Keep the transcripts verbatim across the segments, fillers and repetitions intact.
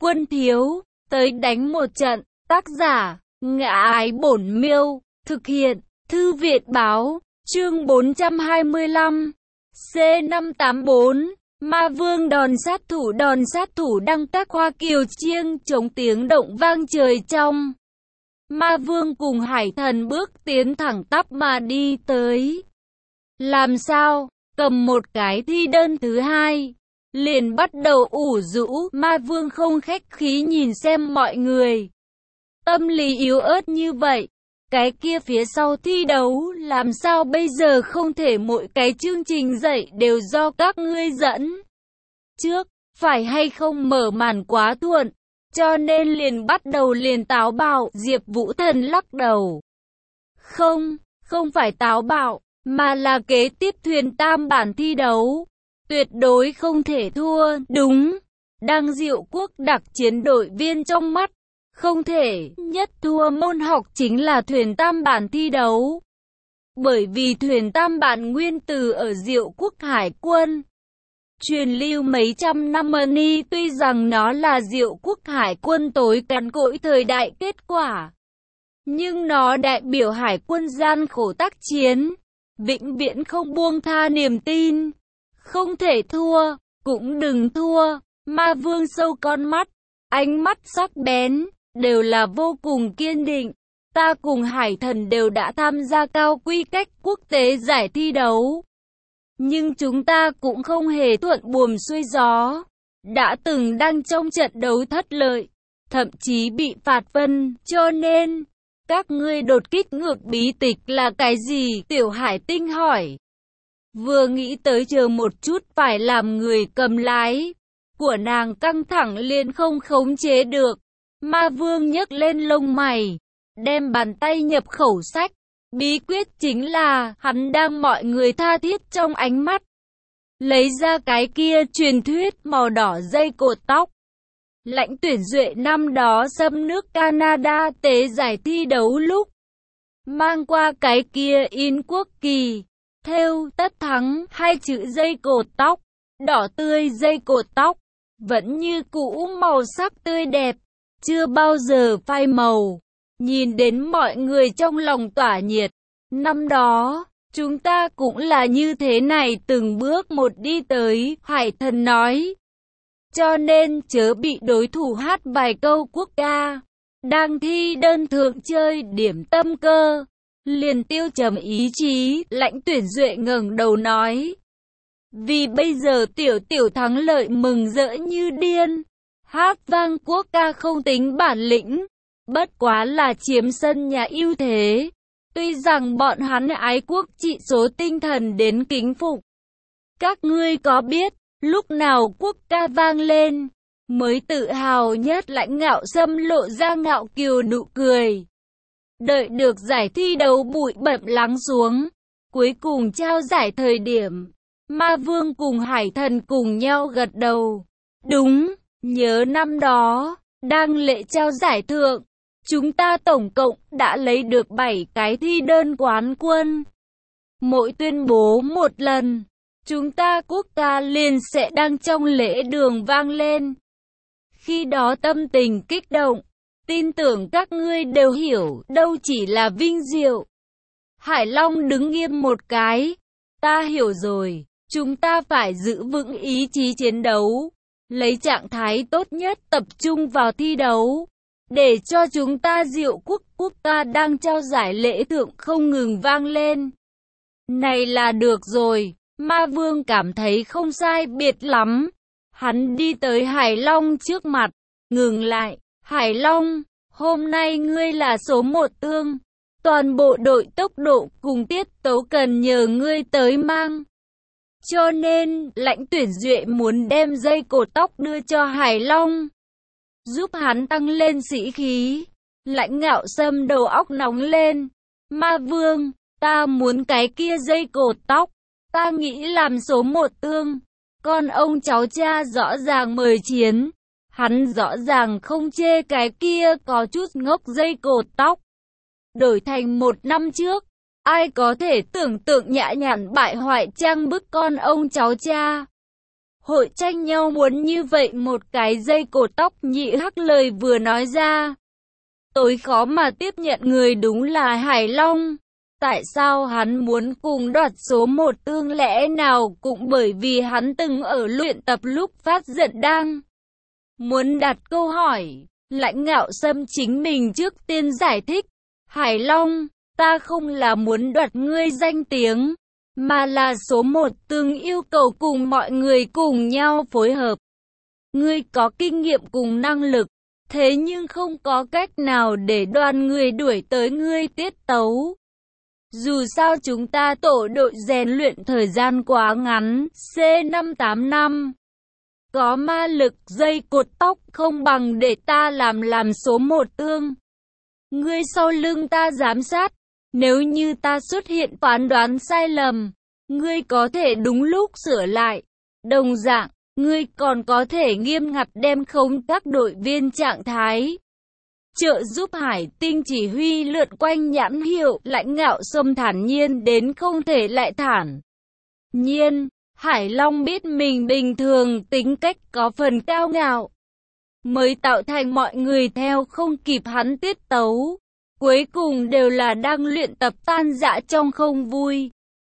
Quân thiếu, tới đánh một trận. Tác giả, Ngã Ái Bổn Miêu. Thực hiện, Thư viện báo. Chương bốn trăm hai mươi lăm. C năm tám bốn. Ma Vương đòn sát thủ. Đòn sát thủ đăng tác Hoa Kiều chiêng chống tiếng động vang trời trong. Ma Vương cùng Hải Thần bước tiến thẳng tắp mà đi tới. Làm sao? Cầm một cái thi đơn thứ hai. Liền bắt đầu ủ rũ. Ma Vương không khách khí nhìn xem mọi người. Tâm lý yếu ớt như vậy. Cái kia phía sau thi đấu, làm sao bây giờ không thể mỗi cái chương trình dạy đều do các ngươi dẫn trước, phải hay không mở màn quá thuận, cho nên liền bắt đầu liền táo bạo. Diệp Vũ Thần lắc đầu. Không, không phải táo bạo, mà là kế tiếp thuyền tam bản thi đấu. Tuyệt đối không thể thua, đúng. Đang Diệu Quốc đặc chiến đội viên trong mắt. Không thể nhất thua môn học chính là thuyền tam bản thi đấu. Bởi vì thuyền tam bản nguyên từ ở Diệu Quốc Hải quân. Truyền lưu mấy trăm năm ni, tuy rằng nó là Diệu Quốc Hải quân tối cằn cỗi thời đại kết quả. Nhưng nó đại biểu Hải quân gian khổ tác chiến. Vĩnh viễn không buông tha niềm tin. Không thể thua, cũng đừng thua. Ma Vương sâu con mắt, ánh mắt sắc bén. Đều là vô cùng kiên định. Ta cùng Hải Thần đều đã tham gia cao quy cách quốc tế giải thi đấu. Nhưng chúng ta cũng không hề thuận buồm xuôi gió. Đã từng đang trong trận đấu thất lợi. Thậm chí bị phạt phân. Cho nên, các ngươi đột kích ngược bí tịch là cái gì? Tiểu Hải Tinh hỏi. Vừa nghĩ tới chờ một chút phải làm người cầm lái. Của nàng căng thẳng liền không khống chế được. Ma Vương nhấc lên lông mày, đem bàn tay nhập khẩu sách. Bí quyết chính là, hắn đang mọi người tha thiết trong ánh mắt. Lấy ra cái kia truyền thuyết màu đỏ dây cột tóc. Lãnh Tuyển Duệ năm đó xâm nước Canada tế giải thi đấu lúc. Mang qua cái kia in quốc kỳ, thêu tất thắng hai chữ dây cột tóc. Đỏ tươi dây cột tóc, vẫn như cũ màu sắc tươi đẹp. Chưa bao giờ phai màu, nhìn đến mọi người trong lòng tỏa nhiệt. Năm đó, chúng ta cũng là như thế này từng bước một đi tới, Hải Thần nói. Cho nên chớ bị đối thủ hát vài câu quốc ca. Đang thi đơn thượng chơi điểm tâm cơ. Liền tiêu trầm ý chí, Lãnh Tuyển Duệ ngẩng đầu nói. Vì bây giờ tiểu tiểu thắng lợi mừng rỡ như điên. Hát vang quốc ca không tính bản lĩnh, bất quá là chiếm sân nhà ưu thế. Tuy rằng bọn hắn ái quốc trị số tinh thần đến kính phục. Các ngươi có biết, lúc nào quốc ca vang lên, mới tự hào nhất? Lãnh Ngạo Sâm lộ ra ngạo kiều nụ cười. Đợi được giải thi đấu bụi bặm lắng xuống, cuối cùng trao giải thời điểm, Ma Vương cùng Hải Thần cùng nhau gật đầu. Đúng. Nhớ năm đó, đang lễ trao giải thượng, chúng ta tổng cộng đã lấy được bảy cái thi đơn quán quân. Mỗi tuyên bố một lần, chúng ta quốc ca liền sẽ đang trong lễ đường vang lên. Khi đó tâm tình kích động, tin tưởng các ngươi đều hiểu, đâu chỉ là vinh diệu. Hải Long đứng nghiêm một cái, ta hiểu rồi, chúng ta phải giữ vững ý chí chiến đấu. Lấy trạng thái tốt nhất tập trung vào thi đấu. Để cho chúng ta Diệu Quốc quốc ca đang trao giải lễ thượng không ngừng vang lên. Này là được rồi. Ma Vương cảm thấy không sai biệt lắm. Hắn đi tới Hải Long trước mặt. Ngừng lại. Hải Long, hôm nay ngươi là số một tương. Toàn bộ đội tốc độ cùng tiết tấu cần nhờ ngươi tới mang. Cho nên, Lãnh Tuyển Duệ muốn đem dây cột tóc đưa cho Hải Long, giúp hắn tăng lên sĩ khí. Lãnh Ngạo Sâm đầu óc nóng lên. Ma Vương, ta muốn cái kia dây cột tóc. Ta nghĩ làm số một tương. Con ông cháu cha rõ ràng mời chiến. Hắn rõ ràng không chê cái kia có chút ngốc dây cột tóc. Đổi thành một năm trước. Ai có thể tưởng tượng nhã nhặn bại hoại trang bức con ông cháu cha. hội tranh nhau muốn như vậy một cái dây cột tóc. Nhị Hắc lời vừa nói ra, tối khó mà tiếp nhận người đúng là Hải Long. Tại sao hắn muốn cùng đoạt số một tương lẽ nào cũng bởi vì hắn từng ở luyện tập lúc phát giận đang muốn đặt câu hỏi. Lãnh Ngạo Sâm chính mình trước tiên giải thích, Hải Long, ta không là muốn đoạt ngươi danh tiếng, mà là số một tương yêu cầu cùng mọi người cùng nhau phối hợp. Ngươi có kinh nghiệm cùng năng lực, thế nhưng không có cách nào để đoàn người đuổi tới ngươi tiết tấu. Dù sao chúng ta tổ đội rèn luyện thời gian quá ngắn, C năm tám năm. Có ma lực dây cột tóc không bằng để ta làm làm số một tương. Ngươi sau lưng ta giám sát, nếu như ta xuất hiện phán đoán sai lầm, ngươi có thể đúng lúc sửa lại. Đồng dạng, ngươi còn có thể nghiêm ngặt đem khống các đội viên trạng thái. Trợ giúp Hải Tinh chỉ huy lượn quanh nhãn hiệu. Lãnh Ngạo Sâm thản nhiên đến không thể lại thản nhiên. Hải Long biết mình bình thường tính cách có phần cao ngạo, mới tạo thành mọi người theo không kịp hắn tiết tấu. Cuối cùng đều là đang luyện tập tan rã trong không vui.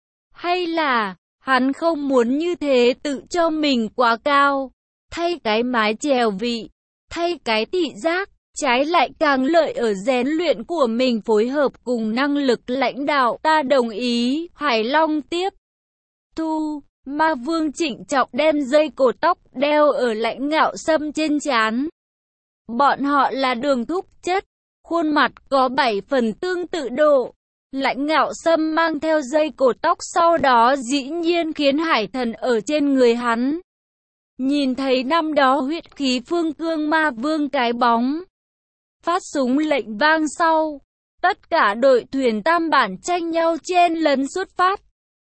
Hay là, hắn không muốn như thế tự cho mình quá cao, thay cái mái chèo vị, thay cái thị giác, trái lại càng lợi ở rèn luyện của mình phối hợp cùng năng lực lãnh đạo. Ta đồng ý. Hải Long tiếp thu. Ma Vương trịnh trọng đem dây cột tóc đeo ở Lãnh Ngạo Sâm trên trán. Bọn họ là đường thúc chất, khuôn mặt có bảy phần tương tự độ. Lãnh Ngạo Sâm mang theo dây cột tóc sau đó dĩ nhiên khiến Hải Thần ở trên người hắn nhìn thấy năm đó huyết khí phương cương Ma Vương cái bóng. Phát súng lệnh vang sau, tất cả đội thuyền tam bản tranh nhau chen lấn xuất phát.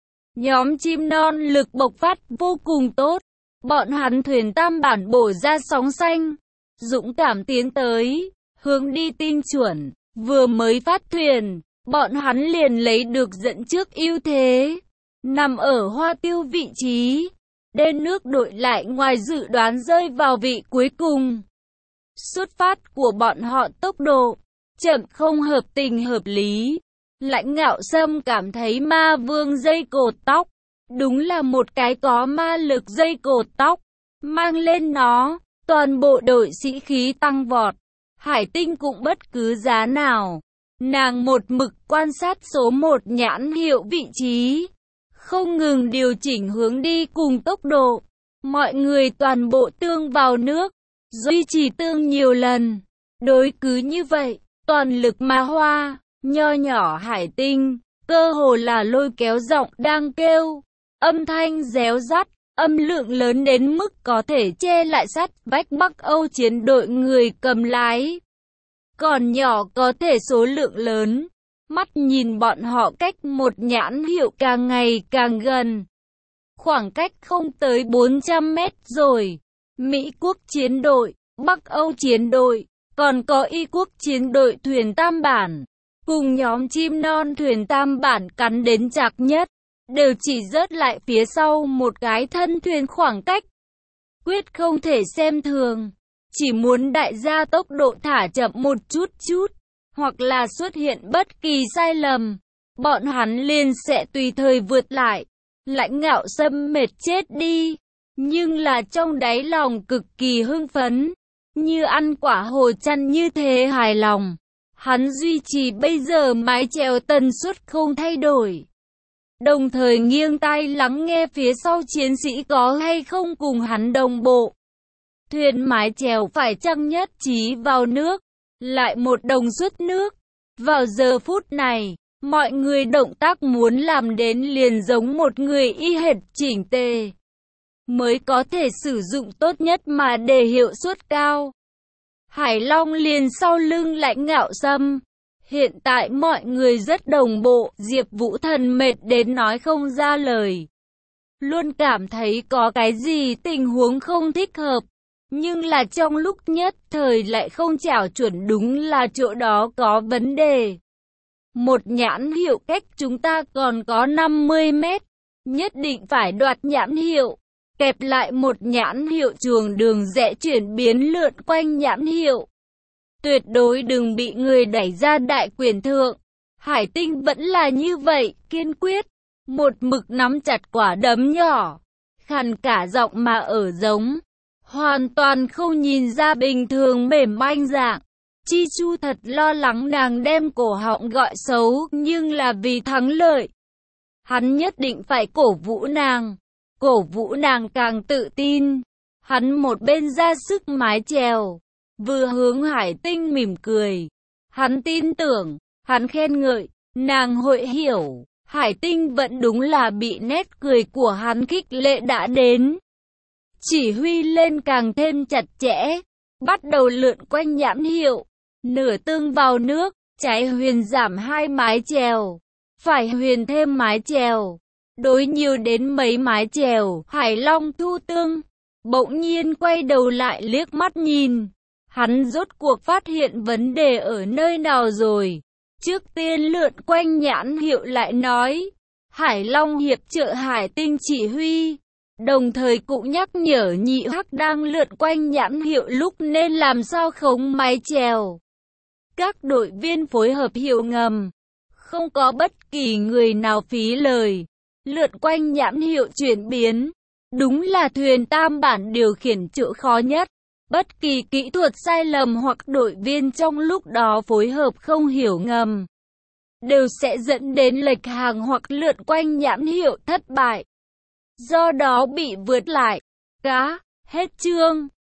Nhóm chim non lực bộc phát vô cùng tốt, bọn hắn thuyền tam bản bổ ra sóng xanh, dũng cảm tiến tới, hướng đi tinh chuẩn. Vừa mới phát thuyền, bọn hắn liền lấy được dẫn trước ưu thế, nằm ở hoa tiêu vị trí. Đên nước đội lại ngoài dự đoán rơi vào vị cuối cùng. Xuất phát của bọn họ tốc độ chậm không hợp tình hợp lý. Lãnh Ngạo Sâm cảm thấy Ma Vương dây cột tóc đúng là một cái có ma lực dây cột tóc, mang lên nó, toàn bộ đội sĩ khí tăng vọt. Hải Tinh cũng bất cứ giá nào, nàng một mực quan sát số một nhãn hiệu vị trí, không ngừng điều chỉnh hướng đi cùng tốc độ. Mọi người toàn bộ tương vào nước, duy trì tương nhiều lần. Đối cứ như vậy, toàn lực Ma Hoa, nho nhỏ Hải Tinh, cơ hồ là lôi kéo giọng đang kêu, âm thanh réo rắt, âm lượng lớn đến mức có thể che lại sắt vách Bắc Âu chiến đội người cầm lái. Còn nhỏ có thể số lượng lớn, mắt nhìn bọn họ cách một nhãn hiệu càng ngày càng gần. Khoảng cách không tới bốn trăm mét rồi. Mỹ quốc chiến đội, Bắc Âu chiến đội, còn có Y quốc chiến đội thuyền tam bản, cùng nhóm chim non thuyền tam bản cắn đến chặt nhất, đều chỉ rớt lại phía sau một cái thân thuyền khoảng cách. Quyết không thể xem thường, chỉ muốn đại gia tốc độ thả chậm một chút chút, hoặc là xuất hiện bất kỳ sai lầm, bọn hắn liền sẽ tùy thời vượt lại. Lãnh Ngạo Sâm mệt chết đi, nhưng là trong đáy lòng cực kỳ hưng phấn, như ăn quả hồ chăn như thế hài lòng. Hắn duy trì bây giờ mái chèo tần suất không thay đổi, đồng thời nghiêng tai lắng nghe phía sau chiến sĩ có hay không cùng hắn đồng bộ. Thuyền mái chèo phải chăng nhất trí vào nước, lại một đồng xuất nước. Vào giờ phút này, mọi người động tác muốn làm đến liền giống một người y hệt chỉnh tề, mới có thể sử dụng tốt nhất mà để hiệu suất cao. Hải Long liền sau lưng Lãnh Ngạo Sâm. Hiện tại mọi người rất đồng bộ, Diệp Vũ Thần mệt đến nói không ra lời. Luôn cảm thấy có cái gì tình huống không thích hợp, nhưng là trong lúc nhất thời lại không chảo chuẩn, đúng là chỗ đó có vấn đề. Một nhãn hiệu cách chúng ta còn có năm mươi mét, nhất định phải đoạt nhãn hiệu. kẹp lại một nhãn hiệu trường đường rẽ chuyển biến lượn quanh nhãn hiệu. Tuyệt đối đừng bị người đẩy ra đại quyền thượng. Hải Tinh vẫn là như vậy, kiên quyết, một mực nắm chặt quả đấm nhỏ, khàn cả giọng mà ở giống, hoàn toàn không nhìn ra bình thường mềm manh dạng. Chi Chu thật lo lắng nàng đem cổ họng gọi xấu, nhưng là vì thắng lợi. Hắn nhất định phải cổ vũ nàng, cổ vũ nàng càng tự tin. Hắn một bên ra sức mái chèo, vừa hướng Hải Tinh mỉm cười. Hắn tin tưởng, hắn khen ngợi, nàng hội hiểu. Hải Tinh vẫn đúng là bị nét cười của hắn khích lệ đã đến. Chỉ huy lên càng thêm chặt chẽ, bắt đầu lượn quanh nhãn hiệu. Nửa tương vào nước, trái huyền giảm hai mái chèo, phải huyền thêm mái chèo, đối nhiều đến mấy mái chèo. Hải Long thu tương, bỗng nhiên quay đầu lại liếc mắt nhìn. Hắn rốt cuộc phát hiện vấn đề ở nơi nào rồi. Trước tiên lượn quanh nhãn hiệu lại nói. Hải Long hiệp trợ Hải Tinh chỉ huy, đồng thời cũng nhắc nhở nhị hắc đang lượn quanh nhãn hiệu lúc nên làm sao khống mái chèo. Các đội viên phối hợp hiệu ngầm, không có bất kỳ người nào phí lời. Lượn quanh nhãn hiệu chuyển biến, đúng là thuyền tam bản điều khiển chỗ khó nhất. Bất kỳ kỹ thuật sai lầm hoặc đội viên trong lúc đó phối hợp không hiểu ngầm, đều sẽ dẫn đến lệch hàng hoặc lượn quanh nhãn hiệu thất bại. Do đó bị vượt lại. Cá, hết chương.